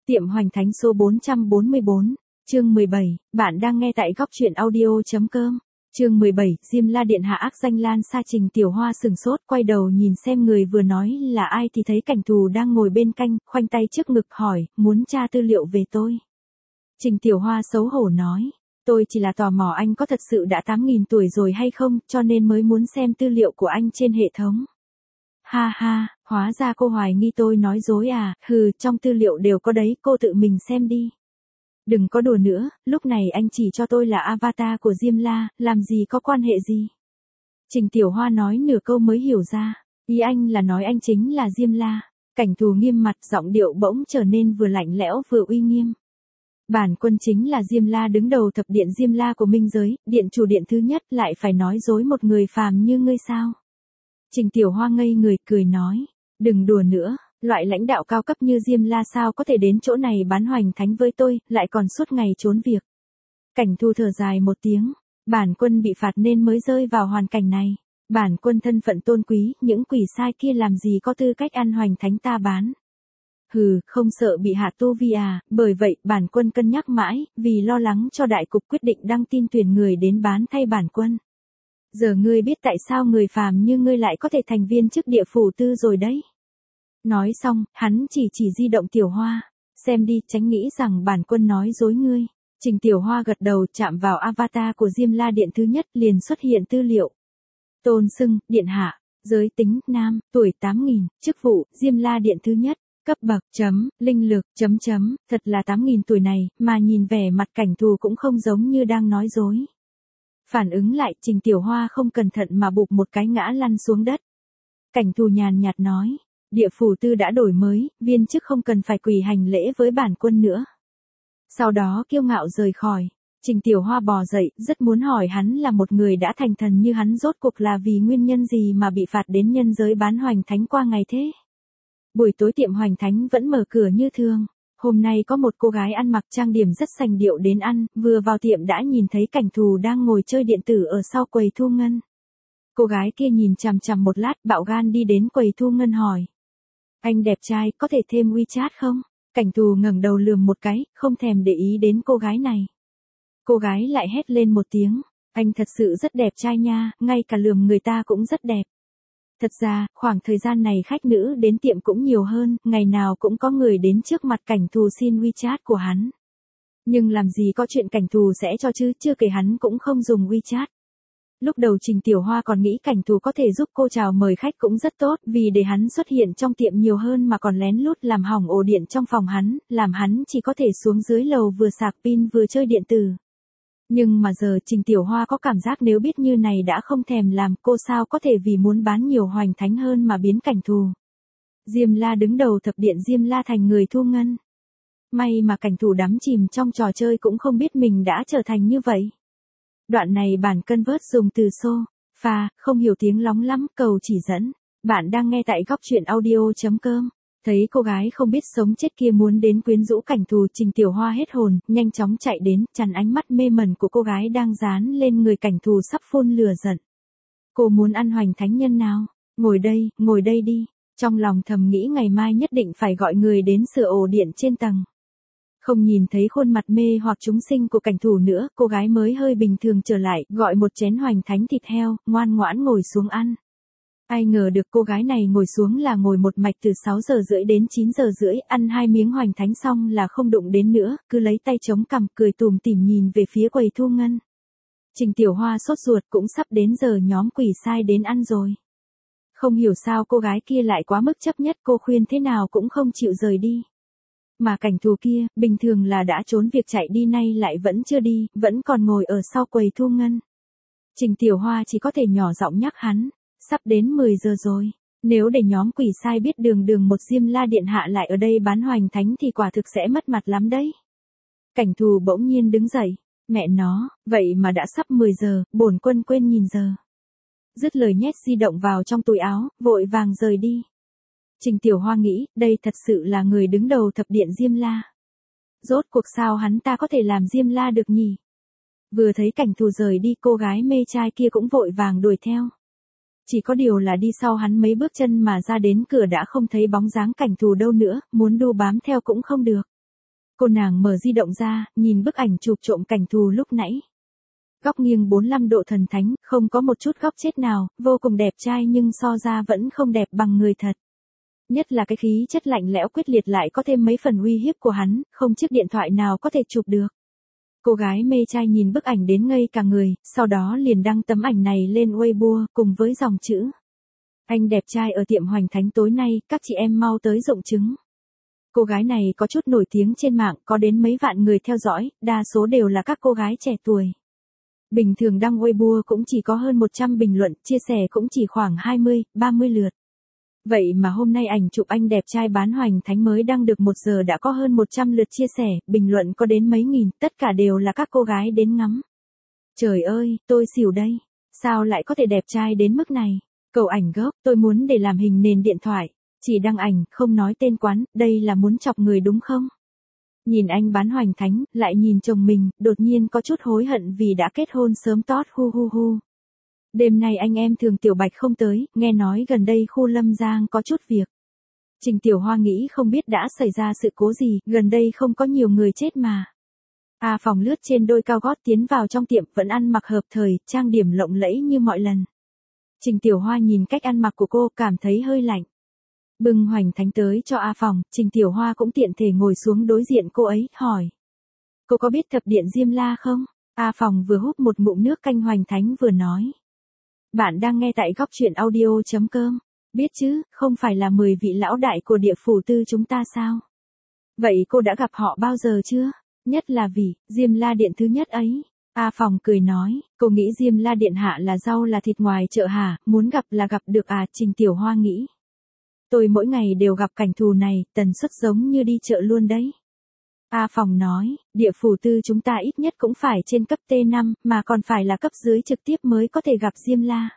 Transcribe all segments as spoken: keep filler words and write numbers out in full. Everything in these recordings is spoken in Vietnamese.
Tiệm Hoành Thánh số bốn trăm bốn mươi bốn, chương mười bảy, bạn đang nghe tại góc truyện audio.com. Chương mười bảy, Diêm La Điện Hạ ác danh lan xa. Trình Tiểu Hoa sừng sốt, quay đầu nhìn xem người vừa nói là ai thì thấy Cảnh Thù đang ngồi bên cạnh, khoanh tay trước ngực hỏi, muốn tra tư liệu về tôi. Trình Tiểu Hoa xấu hổ nói, tôi chỉ là tò mò anh có thật sự đã tám nghìn tuổi rồi hay không, cho nên mới muốn xem tư liệu của anh trên hệ thống. Ha ha, hóa ra cô hoài nghi tôi nói dối à, hừ, trong tư liệu đều có đấy, cô tự mình xem đi. Đừng có đùa nữa, lúc này anh chỉ cho tôi là avatar của Diêm La, làm gì có quan hệ gì. Trình Tiểu Hoa nói nửa câu mới hiểu ra, ý anh là nói anh chính là Diêm La. Cảnh Thù nghiêm mặt, giọng điệu bỗng trở nên vừa lạnh lẽo vừa uy nghiêm. Bản quân chính là Diêm La, đứng đầu thập điện Diêm La của minh giới, điện chủ điện thứ nhất, lại phải nói dối một người phàm như ngươi sao? Trình Tiểu Hoa ngây người cười nói, đừng đùa nữa, loại lãnh đạo cao cấp như Diêm La sao có thể đến chỗ này bán hoành thánh với tôi, lại còn suốt ngày trốn việc. Cảnh Thù thở dài một tiếng, bản quân bị phạt nên mới rơi vào hoàn cảnh này. Bản quân thân phận tôn quý, những quỷ sai kia làm gì có tư cách ăn hoành thánh ta bán. Hừ, không sợ bị hạ tu vi à, bởi vậy bản quân cân nhắc mãi, vì lo lắng cho đại cục quyết định đăng tin tuyển người đến bán thay bản quân. Giờ ngươi biết tại sao người phàm như ngươi lại có thể thành viên chức địa phủ tư rồi đấy. Nói xong, hắn chỉ chỉ di động Tiểu Hoa, xem đi, tránh nghĩ rằng bản quân nói dối ngươi. Trình Tiểu Hoa gật đầu, chạm vào avatar của Diêm La Điện thứ nhất, liền xuất hiện tư liệu. Tôn xưng, điện hạ, giới tính, nam, tuổi tám nghìn, chức vụ, Diêm La Điện thứ nhất, cấp bậc, chấm, linh lực, chấm chấm, thật là tám nghìn tuổi này, mà nhìn vẻ mặt Cảnh Thù cũng không giống như đang nói dối. Phản ứng lại, Trình Tiểu Hoa không cẩn thận mà bụp một cái ngã lăn xuống đất. Cảnh Thù nhàn nhạt nói, địa phủ tư đã đổi mới, viên chức không cần phải quỳ hành lễ với bản quân nữa. Sau đó kiêu ngạo rời khỏi. Trình Tiểu Hoa bò dậy, rất muốn hỏi hắn là một người đã thành thần như hắn rốt cuộc là vì nguyên nhân gì mà bị phạt đến nhân giới bán hoành thánh qua ngày thế. Buổi tối tiệm hoành thánh vẫn mở cửa như thường. Hôm nay có một cô gái ăn mặc trang điểm rất sành điệu đến ăn, vừa vào tiệm đã nhìn thấy Cảnh Thù đang ngồi chơi điện tử ở sau quầy thu ngân. Cô gái kia nhìn chằm chằm một lát, bạo gan đi đến quầy thu ngân hỏi. Anh đẹp trai, có thể thêm WeChat không? Cảnh Thù ngẩng đầu lườm một cái, không thèm để ý đến cô gái này. Cô gái lại hét lên một tiếng, anh thật sự rất đẹp trai nha, ngay cả lườm người ta cũng rất đẹp. Thật ra, khoảng thời gian này khách nữ đến tiệm cũng nhiều hơn, ngày nào cũng có người đến trước mặt Cảnh Thù xin WeChat của hắn. Nhưng làm gì có chuyện Cảnh Thù sẽ cho chứ, chưa kể hắn cũng không dùng WeChat. Lúc đầu Trình Tiểu Hoa còn nghĩ Cảnh Thù có thể giúp cô chào mời khách cũng rất tốt, vì để hắn xuất hiện trong tiệm nhiều hơn mà còn lén lút làm hỏng ổ điện trong phòng hắn, làm hắn chỉ có thể xuống dưới lầu vừa sạc pin vừa chơi điện tử. Nhưng mà giờ Trình Tiểu Hoa có cảm giác nếu biết như này đã không thèm làm, cô sao có thể vì muốn bán nhiều hoành thánh hơn mà biến Cảnh Thù. Diêm La đứng đầu thập điện Diêm La thành người thu ngân. May mà Cảnh Thù đắm chìm trong trò chơi cũng không biết mình đã trở thành như vậy. Đoạn này bản cân vớt dùng từ xô, pha, không hiểu tiếng lóng lắm, cầu chỉ dẫn. Bạn đang nghe tại góc truyện audio.com. Thấy cô gái không biết sống chết kia muốn đến quyến rũ Cảnh Thù, Trình Tiểu Hoa hết hồn, nhanh chóng chạy đến, chặn ánh mắt mê mẩn của cô gái đang dán lên người Cảnh Thù sắp phun lửa giận. Cô muốn ăn hoành thánh nhân nào? Ngồi đây, ngồi đây đi. Trong lòng thầm nghĩ ngày mai nhất định phải gọi người đến sửa ổ điện trên tầng. Không nhìn thấy khuôn mặt mê hoặc chúng sinh của Cảnh Thù nữa, cô gái mới hơi bình thường trở lại, gọi một chén hoành thánh thịt heo, ngoan ngoãn ngồi xuống ăn. Ai ngờ được cô gái này ngồi xuống là ngồi một mạch từ sáu giờ rưỡi đến chín giờ rưỡi, ăn hai miếng hoành thánh xong là không đụng đến nữa, cứ lấy tay chống cằm cười tủm tỉm nhìn về phía quầy thu ngân. Trình Tiểu Hoa sốt ruột, cũng sắp đến giờ nhóm quỷ sai đến ăn rồi. Không hiểu sao cô gái kia lại quá mức chấp nhất, cô khuyên thế nào cũng không chịu rời đi. Mà Cảnh Thù kia, bình thường là đã trốn việc chạy đi nay lại vẫn chưa đi, vẫn còn ngồi ở sau quầy thu ngân. Trình Tiểu Hoa chỉ có thể nhỏ giọng nhắc hắn. Sắp đến mười giờ rồi, nếu để nhóm quỷ sai biết đường đường một Diêm La Điện Hạ lại ở đây bán hoành thánh thì quả thực sẽ mất mặt lắm đấy. Cảnh Thù bỗng nhiên đứng dậy, mẹ nó, vậy mà đã sắp mười giờ, bổn quân quên nhìn giờ. Dứt lời nhét di động vào trong túi áo, vội vàng rời đi. Trình Tiểu Hoa nghĩ, đây thật sự là người đứng đầu thập điện Diêm La. Rốt cuộc sao hắn ta có thể làm Diêm La được nhỉ? Vừa thấy Cảnh Thù rời đi, cô gái mê trai kia cũng vội vàng đuổi theo. Chỉ có điều là đi sau hắn mấy bước chân mà ra đến cửa đã không thấy bóng dáng Cảnh Thù đâu nữa, muốn đu bám theo cũng không được. Cô nàng mở di động ra, nhìn bức ảnh chụp trộm cảnh thù lúc nãy. Góc nghiêng bốn mươi lăm độ thần thánh, không có một chút góc chết nào, vô cùng đẹp trai nhưng so ra vẫn không đẹp bằng người thật. Nhất là cái khí chất lạnh lẽo quyết liệt lại có thêm mấy phần uy hiếp của hắn, không chiếc điện thoại nào có thể chụp được. Cô gái mê trai nhìn bức ảnh đến ngây cả người, sau đó liền đăng tấm ảnh này lên Weibo cùng với dòng chữ. Anh đẹp trai ở tiệm Hoành Thánh tối nay, các chị em mau tới dụng chứng. Cô gái này có chút nổi tiếng trên mạng, có đến mấy vạn người theo dõi, đa số đều là các cô gái trẻ tuổi. Bình thường đăng Weibo cũng chỉ có hơn một trăm bình luận, chia sẻ cũng chỉ khoảng hai mươi, ba mươi lượt. Vậy mà hôm nay ảnh chụp anh đẹp trai bán Hoành Thánh mới đăng được một giờ đã có hơn một trăm lượt chia sẻ, bình luận có đến mấy nghìn, tất cả đều là các cô gái đến ngắm. Trời ơi, tôi xỉu đây. Sao lại có thể đẹp trai đến mức này? Cầu ảnh gốc, tôi muốn để làm hình nền điện thoại. Chỉ đăng ảnh, không nói tên quán, đây là muốn chọc người đúng không? Nhìn anh bán Hoành Thánh, lại nhìn chồng mình, đột nhiên có chút hối hận vì đã kết hôn sớm tót hu hu hu. Đêm nay anh em Thường Tiểu Bạch không tới, nghe nói gần đây khu Lâm Giang có chút việc. Trình Tiểu Hoa nghĩ không biết đã xảy ra sự cố gì, gần đây không có nhiều người chết mà. A Phòng lướt trên đôi cao gót tiến vào trong tiệm, vẫn ăn mặc hợp thời, trang điểm lộng lẫy như mọi lần. Trình Tiểu Hoa nhìn cách ăn mặc của cô cảm thấy hơi lạnh. Bưng Hoành Thánh tới cho A Phòng, Trình Tiểu Hoa cũng tiện thể ngồi xuống đối diện cô ấy, hỏi. Cô có biết thập điện Diêm La không? A Phòng vừa húp một ngụm nước canh Hoành Thánh vừa nói. Bạn đang nghe tại góc truyện audio chấm com. Biết chứ, không phải là mười vị lão đại của địa phủ tư chúng ta sao? Vậy cô đã gặp họ bao giờ chưa? Nhất là vì, Diêm La Điện thứ nhất ấy. A Phòng cười nói, cô nghĩ Diêm La Điện hạ là rau là thịt ngoài chợ hả, muốn gặp là gặp được à, Trình Tiểu Hoa nghĩ. Tôi mỗi ngày đều gặp cảnh thù này, tần suất giống như đi chợ luôn đấy. A Phòng nói, địa phủ tư chúng ta ít nhất cũng phải trên cấp T năm, mà còn phải là cấp dưới trực tiếp mới có thể gặp Diêm La.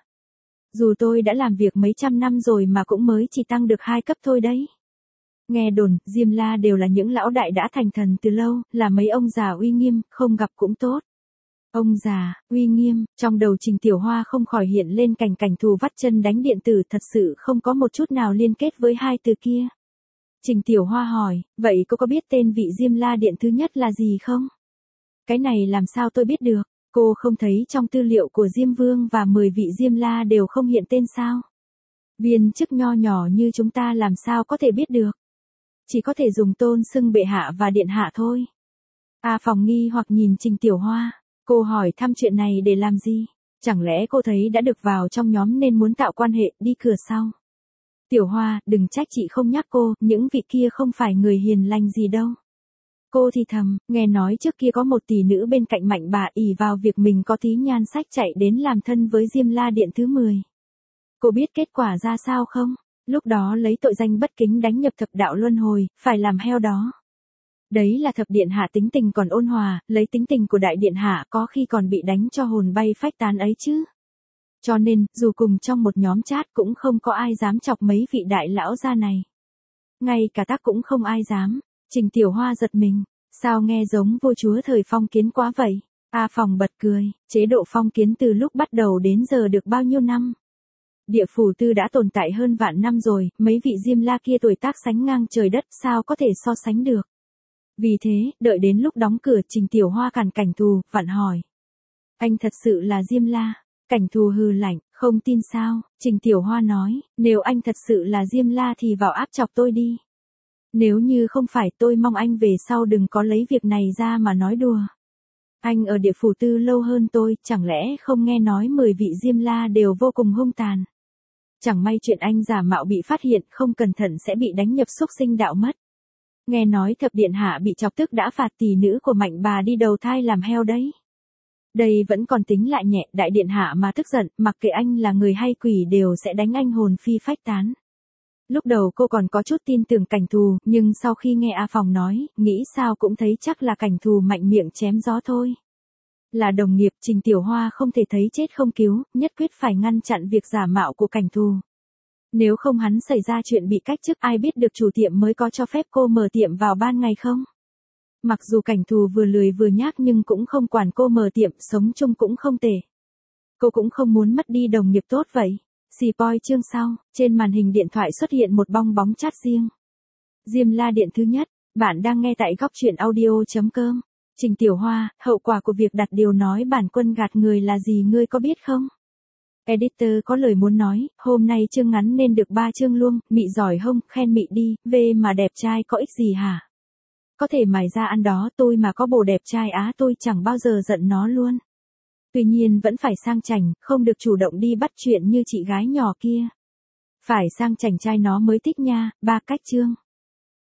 Dù tôi đã làm việc mấy trăm năm rồi mà cũng mới chỉ tăng được hai cấp thôi đấy. Nghe đồn, Diêm La đều là những lão đại đã thành thần từ lâu, là mấy ông già uy nghiêm, không gặp cũng tốt. Ông già, uy nghiêm, trong đầu Trình Tiểu Hoa không khỏi hiện lên cảnh cảnh thù vắt chân đánh điện tử, thật sự không có một chút nào liên kết với hai từ kia. Trình Tiểu Hoa hỏi, vậy cô có biết tên vị Diêm La Điện thứ nhất là gì không? Cái này làm sao tôi biết được, cô không thấy trong tư liệu của Diêm Vương và mười vị Diêm La đều không hiện tên sao? Viên chức nho nhỏ như chúng ta làm sao có thể biết được? Chỉ có thể dùng tôn xưng bệ hạ và điện hạ thôi. A Phòng nghi hoặc nhìn Trình Tiểu Hoa, cô hỏi thăm chuyện này để làm gì? Chẳng lẽ cô thấy đã được vào trong nhóm nên muốn tạo quan hệ, đi cửa sau? Tiểu Hoa, đừng trách chị không nhắc cô, những vị kia không phải người hiền lành gì đâu. Cô thì thầm, nghe nói trước kia có một tỷ nữ bên cạnh Mạnh bà ỷ vào việc mình có tí nhan sắc chạy đến làm thân với Diêm La Điện thứ mười. Cô biết kết quả ra sao không? Lúc đó lấy tội danh bất kính đánh nhập thập đạo luân hồi, phải làm heo đó. Đấy là thập điện hạ tính tình còn ôn hòa, lấy tính tình của đại điện hạ có khi còn bị đánh cho hồn bay phách tán ấy chứ. Cho nên, dù cùng trong một nhóm chat cũng không có ai dám chọc mấy vị đại lão gia này. Ngay cả tác cũng không ai dám. Trình Tiểu Hoa giật mình, sao nghe giống vua chúa thời phong kiến quá vậy? A Phòng bật cười, chế độ phong kiến từ lúc bắt đầu đến giờ được bao nhiêu năm? Địa phủ tư đã tồn tại hơn vạn năm rồi, mấy vị Diêm La kia tuổi tác sánh ngang trời đất, sao có thể so sánh được? Vì thế, đợi đến lúc đóng cửa, Trình Tiểu Hoa cản cảnh thù, vặn hỏi. Anh thật sự là Diêm La? Cảnh thù hừ lạnh, không tin sao? Trình Tiểu Hoa nói, nếu anh thật sự là Diêm La thì vào áp chọc tôi đi. Nếu như không phải, tôi mong anh về sau đừng có lấy việc này ra mà nói đùa. Anh ở địa phủ tư lâu hơn tôi, chẳng lẽ không nghe nói mười vị Diêm La đều vô cùng hung tàn. Chẳng may chuyện anh giả mạo bị phát hiện, không cẩn thận sẽ bị đánh nhập xúc sinh đạo mất. Nghe nói thập điện hạ bị chọc tức đã phạt tỷ nữ của Mạnh bà đi đầu thai làm heo đấy. Đây vẫn còn tính lại nhẹ, đại điện hạ mà tức giận, mặc kệ anh là người hay quỷ đều sẽ đánh anh hồn phi phách tán. Lúc đầu cô còn có chút tin tưởng cảnh thù, nhưng sau khi nghe A Phòng nói, nghĩ sao cũng thấy chắc là cảnh thù mạnh miệng chém gió thôi. Là đồng nghiệp, Trình Tiểu Hoa không thể thấy chết không cứu, nhất quyết phải ngăn chặn việc giả mạo của cảnh thù. Nếu không hắn xảy ra chuyện bị cách chức, ai biết được chủ tiệm mới có cho phép cô mở tiệm vào ban ngày không? Mặc dù cảnh thù vừa lười vừa nhác nhưng cũng không quản cô mở tiệm, sống chung cũng không tệ. Cô cũng không muốn mất đi đồng nghiệp tốt vậy. Spoil chương sau, trên màn hình điện thoại xuất hiện một bong bóng chat riêng. Diêm La Điện thứ nhất, Bạn đang nghe tại góc chuyện audio chấm com. Trình Tiểu Hoa, hậu quả của việc đặt điều nói bản quân gạt người là gì ngươi có biết không? Editor có lời muốn nói, hôm nay chương ngắn nên được ba chương luôn, mị giỏi hông, khen mị đi, về mà đẹp trai có ích gì hả? Có thể mày ra ăn đó, tôi mà có bồ đẹp trai á tôi chẳng bao giờ giận nó luôn. Tuy nhiên vẫn phải sang chảnh, không được chủ động đi bắt chuyện như chị gái nhỏ kia. Phải sang chảnh trai nó mới thích nha, ba cách chương.